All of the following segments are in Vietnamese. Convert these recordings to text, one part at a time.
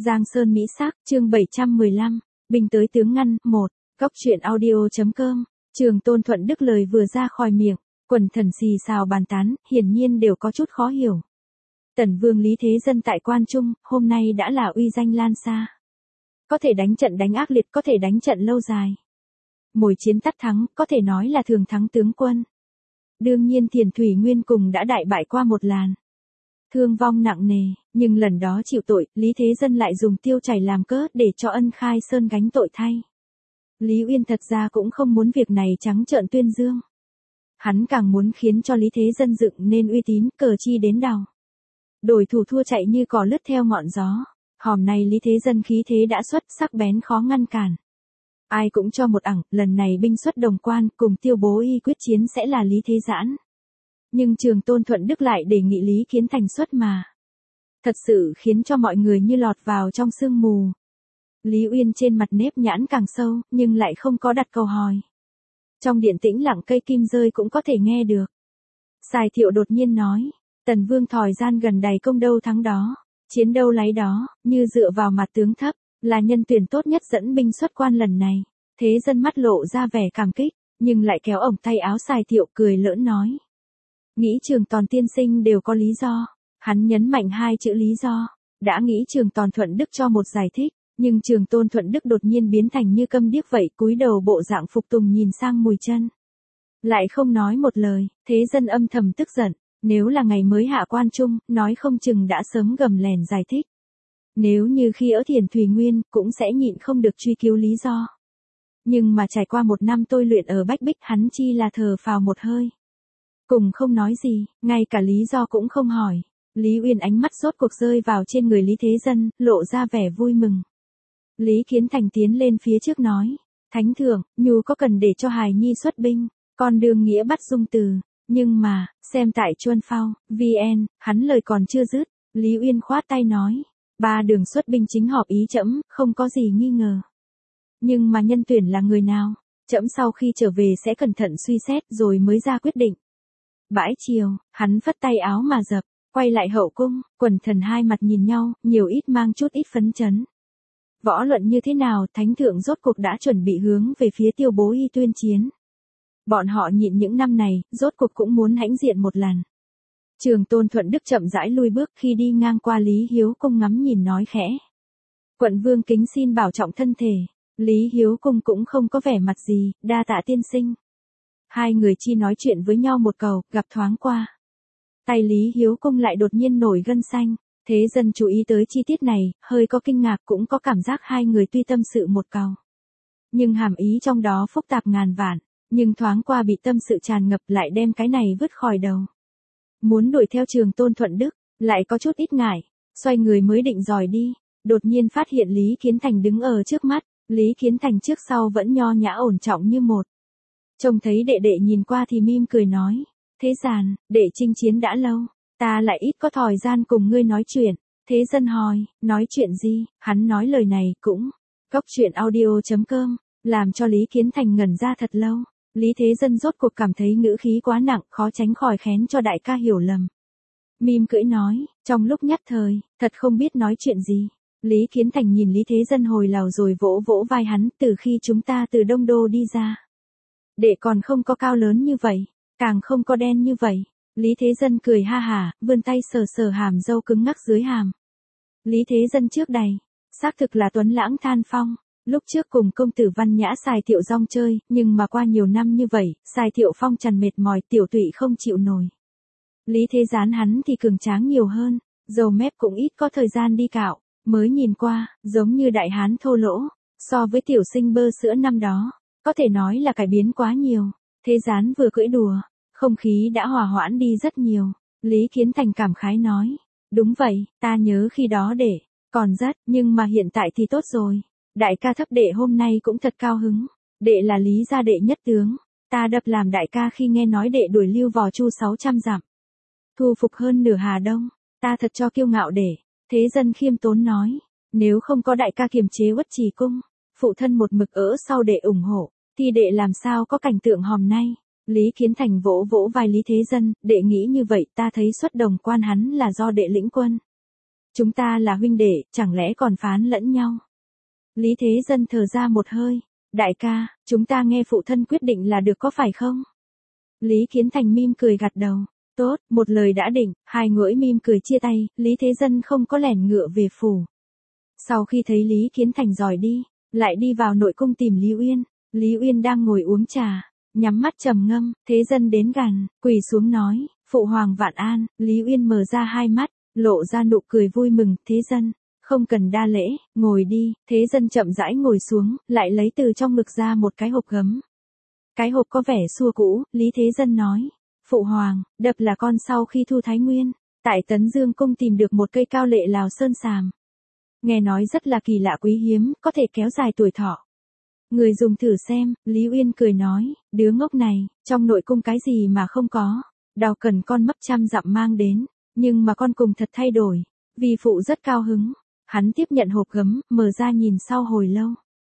Giang Sơn Mỹ Sắc, chương 715, binh tới tướng ngăn, 1, Cốc truyện audio.com, Trường Tôn Thuận Đức lời vừa ra khỏi miệng, quần thần xì xào bàn tán, hiển nhiên đều có chút khó hiểu. Tần Vương Lý Thế Dân tại Quan Trung, hôm nay đã là uy danh lan xa. Có thể đánh trận đánh ác liệt, có thể đánh trận lâu dài. Mồi chiến tắt thắng, có thể nói là thường thắng tướng quân. Đương nhiên Thiền Thủy Nguyên cùng đã đại bại qua một làn. Thương vong nặng nề, nhưng lần đó chịu tội, Lý Thế Dân lại dùng tiêu chảy làm cớ để cho Ân Khai Sơn gánh tội thay. Lý Uyên thật ra cũng không muốn việc này trắng trợn tuyên dương. Hắn càng muốn khiến cho Lý Thế Dân dựng nên uy tín, cờ chi đến đầu. Đổi thủ thua chạy như cỏ lướt theo ngọn gió. Hòm nay Lý Thế Dân khí thế đã xuất, sắc bén khó ngăn cản. Ai cũng cho một ẳng, lần này binh xuất Đồng Quan cùng Tiêu Bố Y quyết chiến sẽ là Lý Thế Giãn. Nhưng Trường Tôn Thuận Đức lại đề nghị Lý Kiến Thành xuất mà. Thật sự khiến cho mọi người như lọt vào trong sương mù. Lý Uyên trên mặt nếp nhãn càng sâu, nhưng lại không có đặt câu hỏi. Trong điện tĩnh lặng cây kim rơi cũng có thể nghe được. Sài Thiệu đột nhiên nói, Tần Vương thời gian gần đầy công đâu thắng đó, chiến đâu lấy đó, như dựa vào mặt tướng thấp, là nhân tuyển tốt nhất dẫn binh xuất quan lần này. Thế Dân mắt lộ ra vẻ cảm kích, nhưng lại kéo ổng tay áo Sài Thiệu cười lỡn nói. Nghĩ Trường Tòn tiên sinh đều có lý do. Hắn nhấn mạnh hai chữ lý do. Đã nghĩ Trường Tòn Thuận Đức cho một giải thích, nhưng Trường Tôn Thuận Đức đột nhiên biến thành như câm điếc vậy, cúi đầu bộ dạng phục tùng nhìn sang Mùi Chân. Lại không nói một lời. Thế Dân âm thầm tức giận. Nếu là ngày mới hạ Quan Trung, nói không chừng đã sớm gầm lèn giải thích. Nếu như khi ở Thiền Thủy Nguyên, cũng sẽ nhịn không được truy cứu lý do. Nhưng mà trải qua một năm tôi luyện ở Bách Bích, hắn chi là thở phào một hơi. Cùng không nói gì, ngay cả lý do cũng không hỏi. Lý Uyên ánh mắt rốt cuộc rơi vào trên người Lý Thế Dân, lộ ra vẻ vui mừng. Lý Kiến Thành tiến lên phía trước nói, Thánh Thượng, nhu có cần để cho hài nhi xuất binh, con đương nghĩa bắt dung từ, nhưng mà, xem tại Chuân Phao, VN, hắn lời còn chưa dứt, Lý Uyên khoát tay nói, ba đường xuất binh chính họp ý trẫm, không có gì nghi ngờ. Nhưng mà nhân tuyển là người nào, trẫm sau khi trở về sẽ cẩn thận suy xét rồi mới ra quyết định. Bãi chiều, hắn phất tay áo mà dập, quay lại hậu cung, quần thần hai mặt nhìn nhau, nhiều ít mang chút ít phấn chấn. Võ luận như thế nào, Thánh Thượng rốt cuộc đã chuẩn bị hướng về phía Tiêu Bố Y tuyên chiến. Bọn họ nhịn những năm này, rốt cuộc cũng muốn hãnh diện một lần. Trường Tôn Thuận Đức chậm rãi lui bước, khi đi ngang qua Lý Hiếu Cung ngắm nhìn nói khẽ. Quận Vương kính xin bảo trọng thân thể. Lý Hiếu Cung cũng không có vẻ mặt gì, đa tạ tiên sinh. Hai người chi nói chuyện với nhau một câu, gặp thoáng qua. Tay Lý Hiếu Cung lại đột nhiên nổi gân xanh. Thế Dân chú ý tới chi tiết này, hơi có kinh ngạc, cũng có cảm giác hai người tuy tâm sự một câu. Nhưng hàm ý trong đó phức tạp ngàn vạn, nhưng thoáng qua bị tâm sự tràn ngập lại đem cái này vứt khỏi đầu. Muốn đuổi theo Trường Tôn Thuận Đức, lại có chút ít ngại, xoay người mới định dòi đi, đột nhiên phát hiện Lý Kiến Thành đứng ở trước mắt, Lý Kiến Thành trước sau vẫn nho nhã ổn trọng như một. Trông thấy đệ đệ nhìn qua thì mỉm cười nói, Thế Giàn, đệ chinh chiến đã lâu, ta lại ít có thời gian cùng ngươi nói chuyện. Thế Dân hỏi, nói chuyện gì, hắn nói lời này cũng, Cốc truyện audio.com, làm cho Lý Kiến Thành ngẩn ra thật lâu. Lý Thế Dân rốt cuộc cảm thấy ngữ khí quá nặng, khó tránh khỏi khén cho đại ca hiểu lầm. Mỉm cười nói, trong lúc nhất thời, thật không biết nói chuyện gì. Lý Kiến Thành nhìn Lý Thế Dân hồi lâu rồi vỗ vỗ vai hắn, từ khi chúng ta từ Đông Đô đi ra. Đệ còn không có cao lớn như vậy, càng không có đen như vậy. Lý Thế Dân cười ha hả, vươn tay sờ sờ hàm râu cứng ngắc dưới hàm. Lý Thế Dân trước đây, xác thực là tuấn lãng than phong. Lúc trước cùng công tử Văn Nhã Sài Thiệu rong chơi, nhưng mà qua nhiều năm như vậy, Sài Thiệu phong trần mệt mỏi, tiểu tụy không chịu nổi. Lý Thế Gián hắn thì cường tráng nhiều hơn, dầu mép cũng ít có thời gian đi cạo, mới nhìn qua, giống như đại hán thô lỗ, so với tiểu sinh bơ sữa năm đó, có thể nói là cải biến quá nhiều. Thế Gián vừa cưỡi đùa, không khí đã hòa hoãn đi rất nhiều. Lý Kiến Thành cảm khái nói, đúng vậy, ta nhớ khi đó đệ còn rất, nhưng mà hiện tại thì tốt rồi. Đại ca thấp đệ hôm nay cũng thật cao hứng, đệ là Lý gia đệ nhất tướng, ta đập làm đại ca khi nghe nói đệ đuổi Lưu Vò Chu 600 dặm, thu phục hơn nửa Hà Đông, ta thật cho kiêu ngạo đệ. Thế Dân khiêm tốn nói, nếu không có đại ca kiềm chế Uất Trì cung, phụ thân một mực ở sau đệ ủng hộ, thì đệ làm sao có cảnh tượng hôm nay. Lý Kiến Thành vỗ vỗ vai Lý Thế Dân, đệ nghĩ như vậy, ta thấy xuất Đồng Quan hắn là do đệ lĩnh quân. Chúng ta là huynh đệ, chẳng lẽ còn phán lẫn nhau? Lý Thế Dân thở ra một hơi. Đại ca, chúng ta nghe phụ thân quyết định là được có phải không? Lý Kiến Thành mỉm cười gật đầu. Tốt, một lời đã định, hai người mỉm cười chia tay, Lý Thế Dân không có lẻn ngựa về phủ. Sau khi thấy Lý Kiến Thành rời đi, lại đi vào nội cung tìm Lý Uyên. Lý Uyên đang ngồi uống trà, nhắm mắt trầm ngâm, Thế Dân đến gần, quỳ xuống nói, phụ hoàng vạn an. Lý Uyên mở ra hai mắt, lộ ra nụ cười vui mừng. Thế Dân, không cần đa lễ, ngồi đi. Thế Dân chậm rãi ngồi xuống, lại lấy từ trong ngực ra một cái hộp gấm. Cái hộp có vẻ xưa cũ, Lý Thế Dân nói, phụ hoàng, đập là con sau khi thu Thái Nguyên, tại Tấn Dương Cung tìm được một cây cao lệ Lào Sơn Sàm. Nghe nói rất là kỳ lạ quý hiếm, có thể kéo dài tuổi thọ. Người dùng thử xem. Lý Uyên cười nói, đứa ngốc này, trong nội cung cái gì mà không có. Đào cần con mất trăm dặm mang đến, nhưng mà con cùng thật thay đổi. Vì phụ rất cao hứng. Hắn tiếp nhận hộp gấm, mở ra nhìn sau hồi lâu.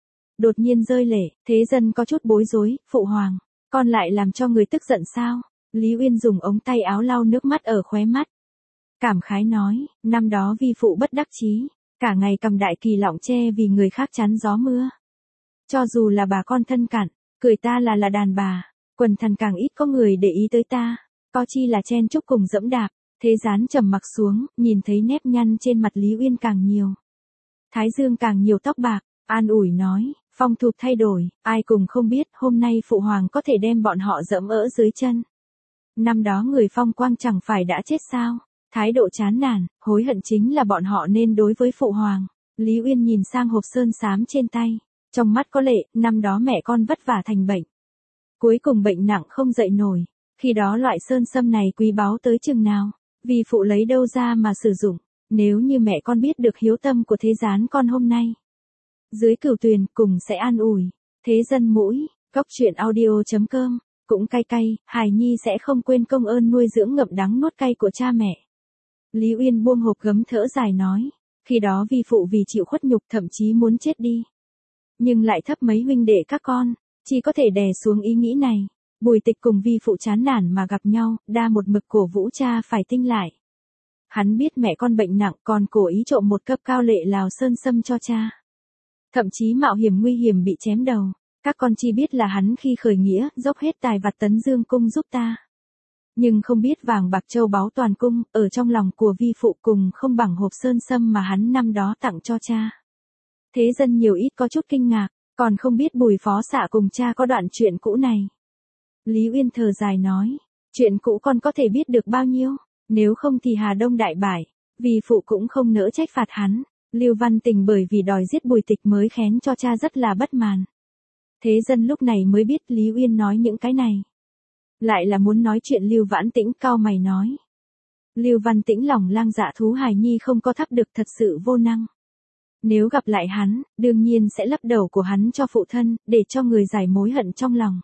Đột nhiên rơi lệ. Thế Dân có chút bối rối, phụ hoàng, con lại làm cho người tức giận sao? Lý Uyên dùng ống tay áo lau nước mắt ở khóe mắt. Cảm khái nói, năm đó vi phụ bất đắc chí, cả ngày cầm đại kỳ lọng che vì người khác chắn gió mưa. Cho dù là bà con thân cận, cười ta là đàn bà, quần thần càng ít có người để ý tới ta, có chi là chen chúc cùng dẫm đạp. Thế Gián trầm mặc xuống, nhìn thấy nếp nhăn trên mặt Lý Uyên càng nhiều. Thái dương càng nhiều tóc bạc, an ủi nói, phong tục thay đổi, ai cùng không biết hôm nay phụ hoàng có thể đem bọn họ dẫm ở dưới chân. Năm đó người Phong Quang chẳng phải đã chết sao? Thái độ chán nản, hối hận chính là bọn họ nên đối với phụ hoàng. Lý Uyên nhìn sang hộp sơn sám trên tay, trong mắt có lệ, năm đó mẹ con vất vả thành bệnh. Cuối cùng bệnh nặng không dậy nổi, khi đó loại sơn sâm này quý báu tới chừng nào, vì phụ lấy đâu ra mà sử dụng, nếu như mẹ con biết được hiếu tâm của Thế Gián con hôm nay. Dưới cửu tuyền cùng sẽ an ủi, Thế Dân mũi, cóc truyện audio.com. Cũng cay cay, hài nhi sẽ không quên công ơn nuôi dưỡng ngậm đắng nuốt cay của cha mẹ. Lý Uyên buông hộp gấm thở dài nói, khi đó vi phụ vì chịu khuất nhục thậm chí muốn chết đi. Nhưng lại thấp mấy huynh đệ các con, chỉ có thể đè xuống ý nghĩ này. Bùi Tịch cùng vi phụ chán nản mà gặp nhau, đa một mực cổ vũ cha phải tinh lại. Hắn biết mẹ con bệnh nặng còn cố ý trộm một cấp cao lệ Lào Sơn Sâm cho cha. Thậm chí mạo hiểm nguy hiểm bị chém đầu. Các con chỉ biết là hắn khi khởi nghĩa, dốc hết tài vặt Tấn Dương Cung giúp ta. Nhưng không biết vàng bạc châu báu toàn cung, ở trong lòng của vi phụ cùng không bằng hộp sơn sâm mà hắn năm đó tặng cho cha. Thế Dân nhiều ít có chút kinh ngạc, còn không biết Bùi phó xạ cùng cha có đoạn chuyện cũ này. Lý Uyên thở dài nói, chuyện cũ con có thể biết được bao nhiêu, nếu không thì Hà Đông đại bại, vì phụ cũng không nỡ trách phạt hắn. Lưu Văn Tình bởi vì đòi giết Bùi Tịch mới khén cho cha rất là bất mãn. Thế Dân lúc này mới biết Lý Uyên nói những cái này. Lại là muốn nói chuyện Lưu Vãn Tĩnh, cau mày nói. Lưu Văn Tĩnh lòng lang dạ thú hài nhi không có thắp được thật sự vô năng. Nếu gặp lại hắn, đương nhiên sẽ lấp đầu của hắn cho phụ thân, để cho người giải mối hận trong lòng.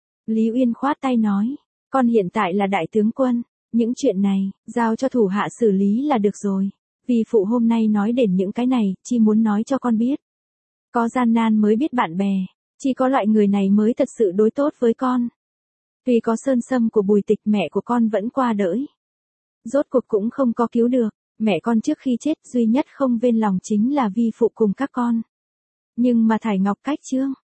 Lý Uyên khoát tay nói, con hiện tại là đại tướng quân, những chuyện này, giao cho thủ hạ xử lý là được rồi. Vì phụ hôm nay nói đến những cái này, chỉ muốn nói cho con biết. Có gian nan mới biết bạn bè. Chỉ có loại người này mới thật sự đối tốt với con. Vì có sơn sâm của Bùi Tịch mẹ của con vẫn qua đỡi. Rốt cuộc cũng không có cứu được. Mẹ con trước khi chết duy nhất không bên lòng chính là vi phụ cùng các con. Nhưng mà Thải Ngọc cách trương,